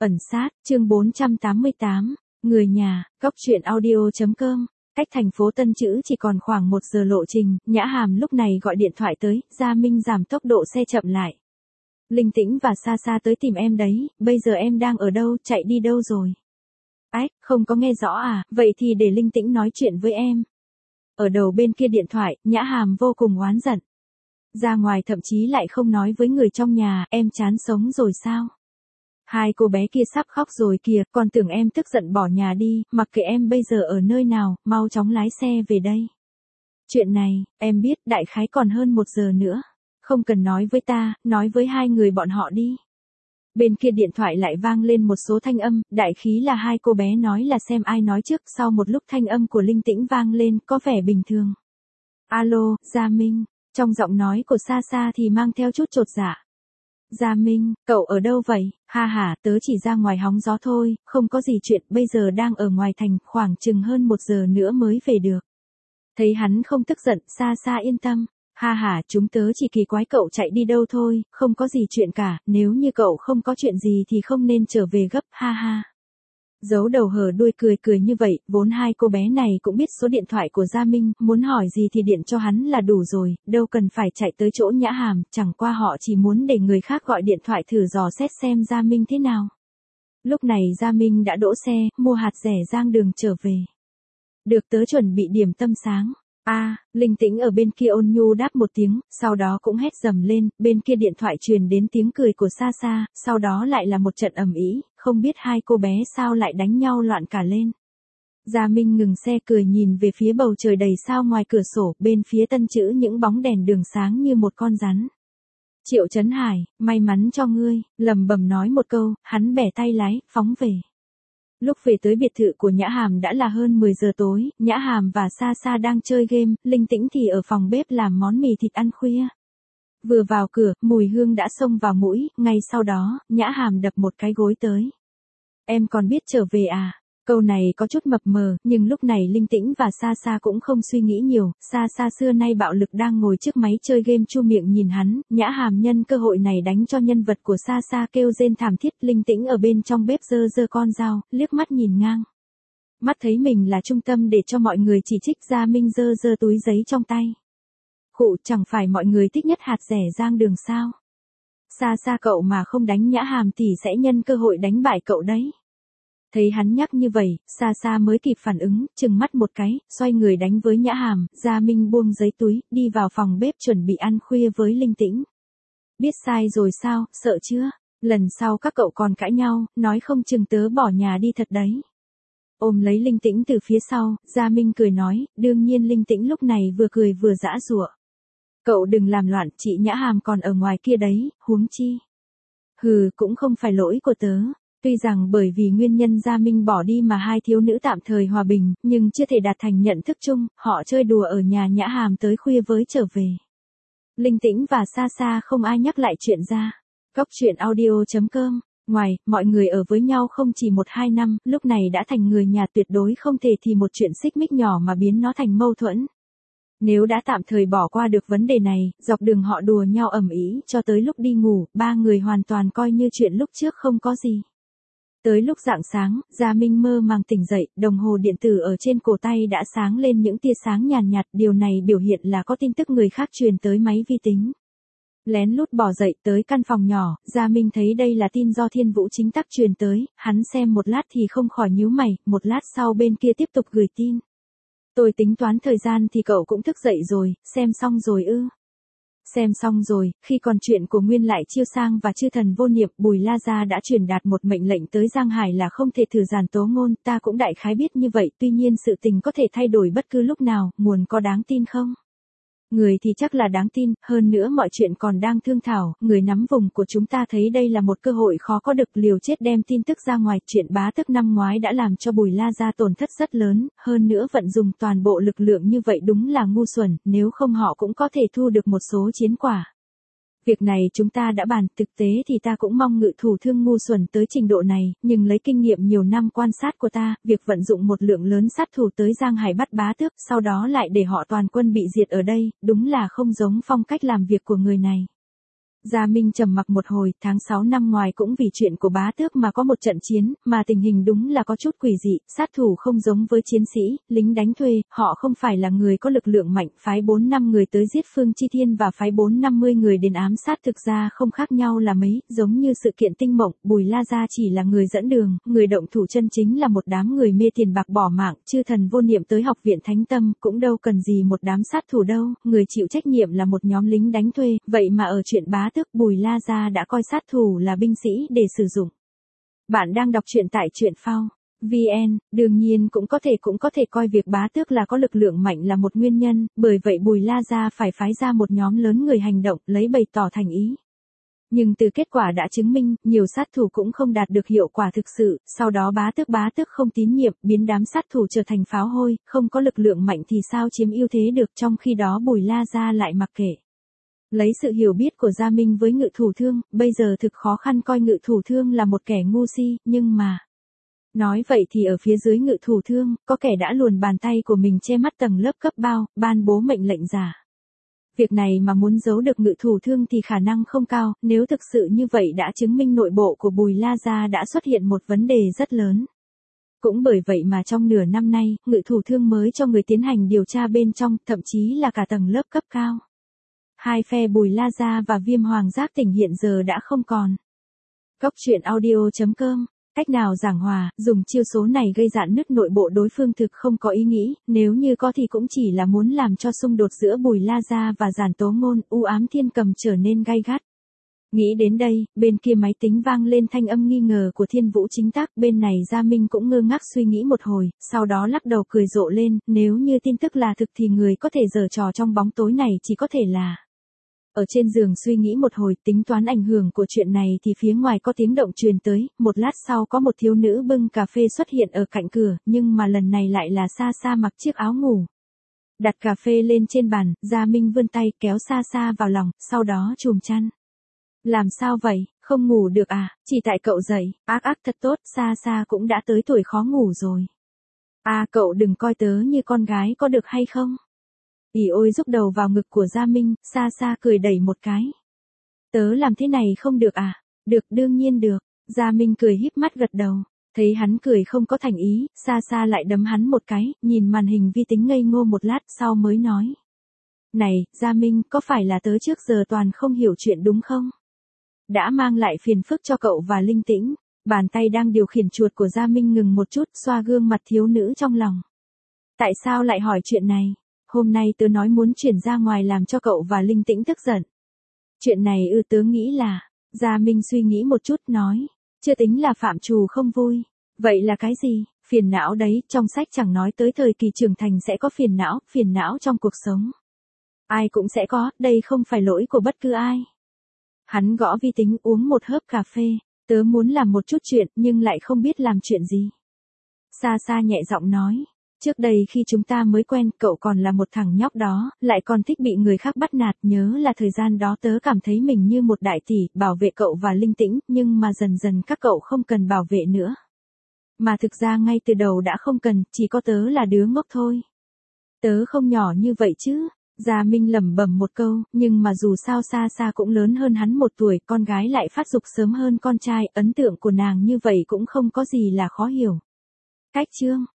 Ẩn sát, chương 488, người nhà, góc truyện audio.com. Cách thành phố Tân Trữ chỉ còn khoảng 1 giờ lộ trình, Nhã Hàm lúc này gọi điện thoại tới, Gia Minh giảm tốc độ xe chậm lại. Linh Tĩnh và Sa Sa tới tìm em đấy, bây giờ em đang ở đâu, chạy đi đâu rồi? Ách, không có nghe rõ à, vậy thì để Linh Tĩnh nói chuyện với em. Ở đầu bên kia điện thoại, Nhã Hàm vô cùng oán giận. Ra ngoài thậm chí lại không nói với người trong nhà, em chán sống rồi sao? Hai cô bé kia sắp khóc rồi kìa, còn tưởng em tức giận bỏ nhà đi, mặc kệ em bây giờ ở nơi nào, mau chóng lái xe về đây. Chuyện này, em biết, đại khái còn hơn 1 giờ nữa. Không cần nói với ta, nói với hai người bọn họ đi. Bên kia điện thoại lại vang lên một số thanh âm, đại khí là hai cô bé nói là xem ai nói trước, sau một lúc thanh âm của Linh Tĩnh vang lên, có vẻ bình thường. Alo, Gia Minh, trong giọng nói của Sa Sa thì mang theo chút chột dạ. Gia Minh, cậu ở đâu vậy? Ha ha, tớ chỉ ra ngoài hóng gió thôi, không có gì chuyện, bây giờ đang ở ngoài thành, khoảng chừng hơn 1 giờ nữa mới về được. Thấy hắn không tức giận, Sa Sa yên tâm. Ha ha, chúng tớ chỉ kỳ quái cậu chạy đi đâu thôi, không có gì chuyện cả, nếu như cậu không có chuyện gì thì không nên trở về gấp, ha ha. Giấu đầu hở đuôi cười cười như vậy, vốn hai cô bé này cũng biết số điện thoại của Gia Minh, muốn hỏi gì thì điện cho hắn là đủ rồi, đâu cần phải chạy tới chỗ Nhã Hàm, chẳng qua họ chỉ muốn để người khác gọi điện thoại thử dò xét xem Gia Minh thế nào. Lúc này Gia Minh đã đỗ xe, mua hạt rẻ giang đường trở về. Được, tớ chuẩn bị điểm tâm sáng. Linh Tĩnh ở bên kia ôn nhu đáp một tiếng, sau đó cũng hét dầm lên, bên kia điện thoại truyền đến tiếng cười của Sa Sa, sau đó lại là một trận ầm ĩ, không biết hai cô bé sao lại đánh nhau loạn cả lên. Gia Minh ngừng xe cười nhìn về phía bầu trời đầy sao ngoài cửa sổ, bên phía Tân Trữ những bóng đèn đường sáng như một con rắn. Triệu Chấn Hải, may mắn cho ngươi, lẩm bẩm nói một câu, hắn bẻ tay lái, phóng về. Lúc về tới biệt thự của Nhã Hàm đã là hơn 10 giờ tối, Nhã Hàm và Sa Sa đang chơi game, Linh Tĩnh thì ở phòng bếp làm món mì thịt ăn khuya. Vừa vào cửa, mùi hương đã xông vào mũi, ngay sau đó, Nhã Hàm đập một cái gối tới. Em còn biết trở về à? Câu này có chút mập mờ, nhưng lúc này Linh Tĩnh và Sa Sa cũng không suy nghĩ nhiều, Sa Sa xưa nay bạo lực đang ngồi trước máy chơi game chu miệng nhìn hắn, Nhã Hàm nhân cơ hội này đánh cho nhân vật của Sa Sa kêu rên thảm thiết, Linh Tĩnh ở bên trong bếp giơ giơ con dao, liếc mắt nhìn ngang. Mắt thấy mình là trung tâm để cho mọi người chỉ trích, Gia Minh giơ giơ túi giấy trong tay. Khụ, chẳng phải mọi người thích nhất hạt rẻ giang đường sao? Sa Sa cậu mà không đánh Nhã Hàm thì sẽ nhân cơ hội đánh bại cậu đấy. Thấy hắn nhắc như vậy, Sa Sa mới kịp phản ứng, chừng mắt một cái, xoay người đánh với Nhã Hàm, Gia Minh buông giấy túi, đi vào phòng bếp chuẩn bị ăn khuya với Linh Tĩnh. Biết sai rồi sao, sợ chưa? Lần sau các cậu còn cãi nhau, nói không chừng tớ bỏ nhà đi thật đấy. Ôm lấy Linh Tĩnh từ phía sau, Gia Minh cười nói, đương nhiên Linh Tĩnh lúc này vừa cười vừa giã giụa. Cậu đừng làm loạn, chị Nhã Hàm còn ở ngoài kia đấy, huống chi. Hừ, cũng không phải lỗi của tớ. Tuy rằng bởi vì nguyên nhân Gia Minh bỏ đi mà hai thiếu nữ tạm thời hòa bình, nhưng chưa thể đạt thành nhận thức chung, họ chơi đùa ở nhà Nhã Hàm tới khuya với trở về. Linh Tĩnh và Sa Sa không ai nhắc lại chuyện ra. Góc truyện audio.com. Ngoài, mọi người ở với nhau không chỉ 1-2 năm, lúc này đã thành người nhà, tuyệt đối không thể thì một chuyện xích mích nhỏ mà biến nó thành mâu thuẫn. Nếu đã tạm thời bỏ qua được vấn đề này, dọc đường họ đùa nhau ầm ĩ cho tới lúc đi ngủ, ba người hoàn toàn coi như chuyện lúc trước không có gì. Tới lúc rạng sáng, Gia Minh mơ màng tỉnh dậy, đồng hồ điện tử ở trên cổ tay đã sáng lên những tia sáng nhàn nhạt, điều này biểu hiện là có tin tức người khác truyền tới máy vi tính. Lén lút bỏ dậy tới căn phòng nhỏ, Gia Minh thấy đây là tin do Thiên Vũ chính tắc truyền tới, hắn xem một lát thì không khỏi nhíu mày, một lát sau bên kia tiếp tục gửi tin. Tôi tính toán thời gian thì cậu cũng thức dậy rồi, xem xong rồi ư? Xem xong rồi, khi còn chuyện của Nguyên Lại Chiêu Sang và Chư Thần Vô Niệm, Bùi La Gia đã truyền đạt một mệnh lệnh tới Giang Hải là không thể thử giàn tố ngôn, ta cũng đại khái biết như vậy, tuy nhiên sự tình có thể thay đổi bất cứ lúc nào, nguồn có đáng tin không? Người thì chắc là đáng tin, hơn nữa mọi chuyện còn đang thương thảo, người nắm vùng của chúng ta thấy đây là một cơ hội khó có được, liều chết đem tin tức ra ngoài, chuyện bá tức năm ngoái đã làm cho Bùi La Gia tổn thất rất lớn, hơn nữa vận dùng toàn bộ lực lượng như vậy đúng là ngu xuẩn, nếu không họ cũng có thể thu được một số chiến quả. Việc này chúng ta đã bàn, thực tế thì ta cũng mong Ngự Thủ Thương ngu xuẩn tới trình độ này, nhưng lấy kinh nghiệm nhiều năm quan sát của ta, việc vận dụng một lượng lớn sát thủ tới Giang Hải bắt bá tước, sau đó lại để họ toàn quân bị diệt ở đây, đúng là không giống phong cách làm việc của người này. Gia Minh trầm mặc một hồi, tháng 6 năm ngoài cũng vì chuyện của bá tước mà có một trận chiến, mà tình hình đúng là có chút quỷ dị, sát thủ không giống với chiến sĩ, lính đánh thuê, họ không phải là người có lực lượng mạnh, phái 4-5 người tới giết Phương Chi Thiên và phái 4-50 người đến ám sát thực ra không khác nhau là mấy, giống như sự kiện tinh mộng, Bùi La Gia chỉ là người dẫn đường, người động thủ chân chính là một đám người mê tiền bạc bỏ mạng, chư thần vô niệm tới học viện Thánh Tâm, cũng đâu cần gì một đám sát thủ đâu, người chịu trách nhiệm là một nhóm lính đánh thuê, vậy mà ở chuyện bá tước Bùi La Gia đã coi sát thủ là binh sĩ để sử dụng. Bạn đang đọc truyện tại truyện phao VN, đương nhiên cũng có thể coi việc bá tước là có lực lượng mạnh là một nguyên nhân, bởi vậy Bùi La Gia phải phái ra một nhóm lớn người hành động, lấy bày tỏ thành ý. Nhưng từ kết quả đã chứng minh, nhiều sát thủ cũng không đạt được hiệu quả thực sự, sau đó bá tước không tín nhiệm, biến đám sát thủ trở thành pháo hôi, không có lực lượng mạnh thì sao chiếm ưu thế được, trong khi đó Bùi La Gia lại mặc kệ. Lấy sự hiểu biết của Gia Minh với Ngự Thủ Thương, bây giờ thực khó khăn coi Ngự Thủ Thương là một kẻ ngu si, nhưng mà... Nói vậy thì ở phía dưới Ngự Thủ Thương, có kẻ đã luồn bàn tay của mình che mắt tầng lớp cấp bao, ban bố mệnh lệnh giả. Việc này mà muốn giấu được Ngự Thủ Thương thì khả năng không cao, nếu thực sự như vậy đã chứng minh nội bộ của Bùi La Gia đã xuất hiện một vấn đề rất lớn. Cũng bởi vậy mà trong nửa năm nay, Ngự Thủ Thương mới cho người tiến hành điều tra bên trong, thậm chí là cả tầng lớp cấp cao. Hai phe Bùi La Gia và Viêm Hoàng Giác Tỉnh hiện giờ đã không còn. Cốc truyện audio.com, cách nào giảng hòa, dùng chiêu số này gây rạn nứt nội bộ đối phương thực không có ý nghĩ, nếu như có thì cũng chỉ là muốn làm cho xung đột giữa Bùi La Gia và Giản Tố Ngôn, u ám thiên cầm trở nên gay gắt. Nghĩ đến đây, bên kia máy tính vang lên thanh âm nghi ngờ của Thiên Vũ Chính Tác, bên này Gia Minh cũng ngơ ngác suy nghĩ một hồi, sau đó lắc đầu cười rộ lên, nếu như tin tức là thực thì người có thể giở trò trong bóng tối này chỉ có thể là... Ở trên giường suy nghĩ một hồi, tính toán ảnh hưởng của chuyện này thì phía ngoài có tiếng động truyền tới, một lát sau có một thiếu nữ bưng cà phê xuất hiện ở cạnh cửa, nhưng mà lần này lại là Sa Sa mặc chiếc áo ngủ. Đặt cà phê lên trên bàn, Gia Minh vươn tay kéo Sa Sa vào lòng, sau đó chùm chăn. Làm sao vậy, không ngủ được à, chỉ tại cậu dậy, ác thật tốt, Sa Sa cũng đã tới tuổi khó ngủ rồi. À cậu đừng coi tớ như con gái có được hay không? Ỉ ôi rúc đầu vào ngực của Gia Minh, Sa Sa cười đẩy một cái. Tớ làm thế này không được à? Được, đương nhiên được. Gia Minh cười híp mắt gật đầu. Thấy hắn cười không có thành ý, Sa Sa lại đấm hắn một cái, nhìn màn hình vi tính ngây ngô một lát sau mới nói. Này, Gia Minh, có phải là tớ trước giờ toàn không hiểu chuyện đúng không? Đã mang lại phiền phức cho cậu và Linh Tĩnh. Bàn tay đang điều khiển chuột của Gia Minh ngừng một chút, xoa gương mặt thiếu nữ trong lòng. Tại sao lại hỏi chuyện này? Hôm nay tớ nói muốn chuyển ra ngoài làm cho cậu và Linh Tĩnh tức giận. Chuyện này tớ nghĩ là, Gia Minh suy nghĩ một chút nói, chưa tính là phạm trù không vui. Vậy là cái gì? Phiền não đấy, trong sách chẳng nói tới thời kỳ trưởng thành sẽ có phiền não trong cuộc sống. Ai cũng sẽ có, đây không phải lỗi của bất cứ ai. Hắn gõ vi tính uống một hớp cà phê, tớ muốn làm một chút chuyện nhưng lại không biết làm chuyện gì. Sa Sa nhẹ giọng nói. Trước đây khi chúng ta mới quen, cậu còn là một thằng nhóc đó, lại còn thích bị người khác bắt nạt, nhớ là thời gian đó tớ cảm thấy mình như một đại tỷ, bảo vệ cậu và Linh Tĩnh, nhưng mà dần dần các cậu không cần bảo vệ nữa. Mà thực ra ngay từ đầu đã không cần, chỉ có tớ là đứa ngốc thôi. Tớ không nhỏ như vậy chứ. Gia Minh lẩm bẩm một câu, nhưng mà dù sao Sa Sa cũng lớn hơn hắn 1 tuổi, con gái lại phát dục sớm hơn con trai, ấn tượng của nàng như vậy cũng không có gì là khó hiểu. Cách chương